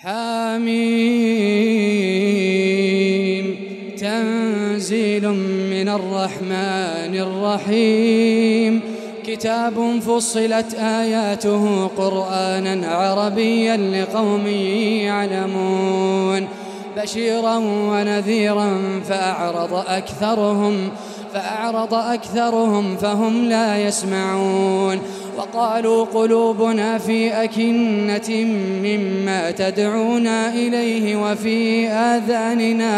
حميم تنزيل من الرحمن الرحيم كتاب فصلت آياته قرآنا عربيا لقوم يعلمون بشيرا ونذيرا فأعرض أكثرهم فهم لا يسمعون وقالوا قلوبنا في أكنة مما تدعونا إليه وفي آذاننا